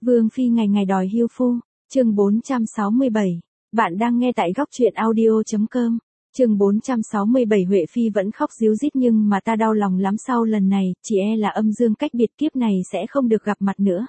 Vương phi ngày ngày đòi hiêu phu, chương 467. Bạn đang nghe tại góc truyện audio.com. Chương 467 Huệ phi vẫn khóc ríu rít nhưng mà ta đau lòng lắm sau lần này, chỉ e là âm dương cách biệt kiếp này sẽ không được gặp mặt nữa.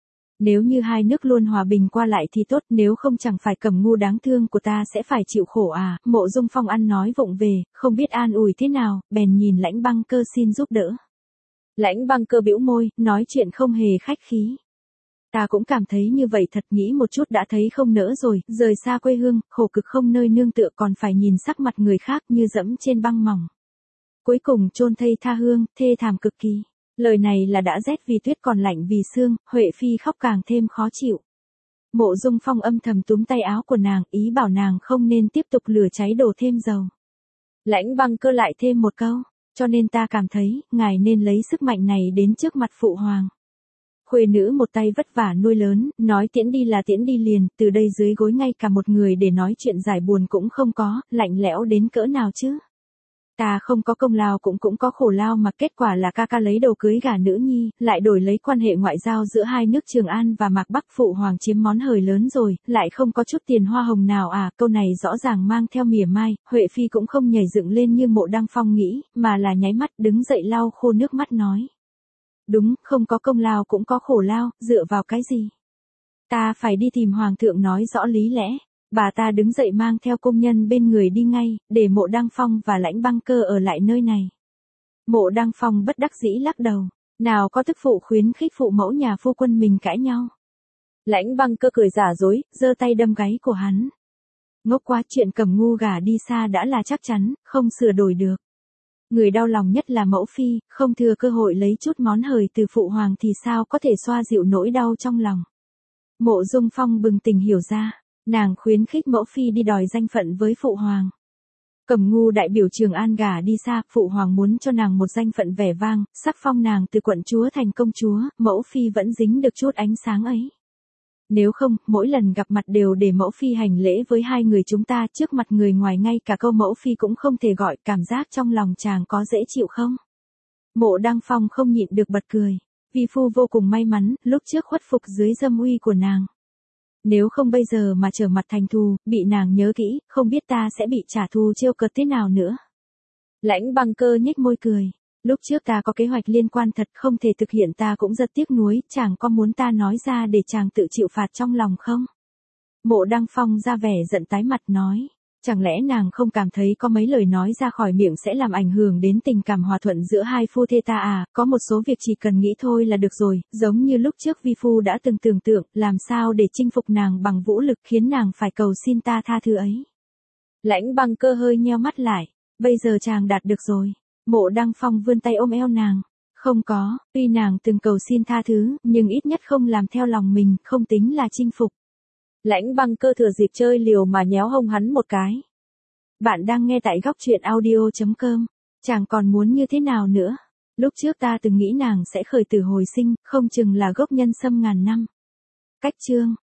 Nếu như hai nước luôn hòa bình qua lại thì tốt, nếu không chẳng phải Cẩm Ngu đáng thương của ta sẽ phải chịu khổ à. Mộ Dung Phong ăn nói vụng về, không biết an ủi thế nào, bèn nhìn Lãnh Băng Cơ xin giúp đỡ. Lãnh Băng Cơ bĩu môi, nói chuyện không hề khách khí. Ta cũng cảm thấy như vậy thật, nghĩ một chút đã thấy không nỡ rồi, rời xa quê hương, khổ cực không nơi nương tựa còn phải nhìn sắc mặt người khác như dẫm trên băng mỏng. Cuối cùng chôn thây tha hương, thê thảm cực kỳ. Lời này là đã rét vì tuyết còn lạnh vì sương, Huệ phi khóc càng thêm khó chịu. Mộ Dung Phong âm thầm túm tay áo của nàng, ý bảo nàng không nên tiếp tục lửa cháy đổ thêm dầu. Lãnh Băng Cơ lại thêm một câu, cho nên ta cảm thấy, ngài nên lấy sức mạnh này đến trước mặt phụ hoàng. Khuê nữ một tay vất vả nuôi lớn, nói tiễn đi là tiễn đi liền, từ đây dưới gối ngay cả một người để nói chuyện giải buồn cũng không có, lạnh lẽo đến cỡ nào chứ. Ta không có công lao cũng có khổ lao mà kết quả là ca ca lấy đầu cưới gả nữ nhi, lại đổi lấy quan hệ ngoại giao giữa hai nước Trường An và Mạc Bắc, phụ hoàng chiếm món hời lớn rồi, lại không có chút tiền hoa hồng nào à. Câu này rõ ràng mang theo mỉa mai, Huệ phi cũng không nhảy dựng lên như Mộ Đăng Phong nghĩ, mà là nháy mắt đứng dậy lau khô nước mắt nói. Đúng, không có công lao cũng có khổ lao, dựa vào cái gì? Ta phải đi tìm hoàng thượng nói rõ lý lẽ. Bà ta đứng dậy mang theo công nhân bên người đi ngay, để Mộ Đăng Phong và Lãnh Băng Cơ ở lại nơi này. Mộ Đăng Phong bất đắc dĩ lắc đầu, nào có thức phụ khuyến khích phụ mẫu nhà phu quân mình cãi nhau. Lãnh Băng Cơ cười giả dối, giơ tay đâm gáy của hắn. Ngốc quá, chuyện Cẩm Ngu gả đi xa đã là chắc chắn, không sửa đổi được. Người đau lòng nhất là mẫu phi, không thừa cơ hội lấy chút món hời từ phụ hoàng thì sao có thể xoa dịu nỗi đau trong lòng. Mộ Dung Phong bừng tỉnh hiểu ra. Nàng khuyến khích mẫu phi đi đòi danh phận với phụ hoàng. Cẩm Ngu đại biểu Trường An gả đi xa, phụ hoàng muốn cho nàng một danh phận vẻ vang, sắc phong nàng từ quận chúa thành công chúa, mẫu phi vẫn dính được chút ánh sáng ấy. Nếu không, mỗi lần gặp mặt đều để mẫu phi hành lễ với hai người chúng ta, trước mặt người ngoài ngay cả câu mẫu phi cũng không thể gọi, cảm giác trong lòng chàng có dễ chịu không? Mộ Đăng Phong không nhịn được bật cười. Vi phu vô cùng may mắn, lúc trước khuất phục dưới dâm uy của nàng. Nếu không bây giờ mà trở mặt thành thù, bị nàng nhớ kỹ, không biết ta sẽ bị trả thù trêu cợt thế nào nữa. Lãnh Băng Cơ nhếch môi cười. Lúc trước ta có kế hoạch liên quan thật không thể thực hiện, ta cũng rất tiếc nuối, chàng có muốn ta nói ra để chàng tự chịu phạt trong lòng không? Mộ Đăng Phong ra vẻ giận tái mặt nói. Chẳng lẽ nàng không cảm thấy có mấy lời nói ra khỏi miệng sẽ làm ảnh hưởng đến tình cảm hòa thuận giữa hai phu thê ta à, có một số việc chỉ cần nghĩ thôi là được rồi, giống như lúc trước vi phu đã từng tưởng tượng, làm sao để chinh phục nàng bằng vũ lực khiến nàng phải cầu xin ta tha thứ ấy. Lãnh Băng Cơ hơi nheo mắt lại, bây giờ chàng đạt được rồi. Mộ Đăng Phong vươn tay ôm eo nàng. Không có, tuy nàng từng cầu xin tha thứ, nhưng ít nhất không làm theo lòng mình, không tính là chinh phục. Lãnh Băng Cơ thừa dịp chơi liều mà nhéo hông hắn một cái. Bạn đang nghe tại góc truyện audio.com. Chàng còn muốn như thế nào nữa? Lúc trước ta từng nghĩ nàng sẽ khởi tử hồi sinh, không chừng là gốc nhân sâm ngàn năm. Cách chương.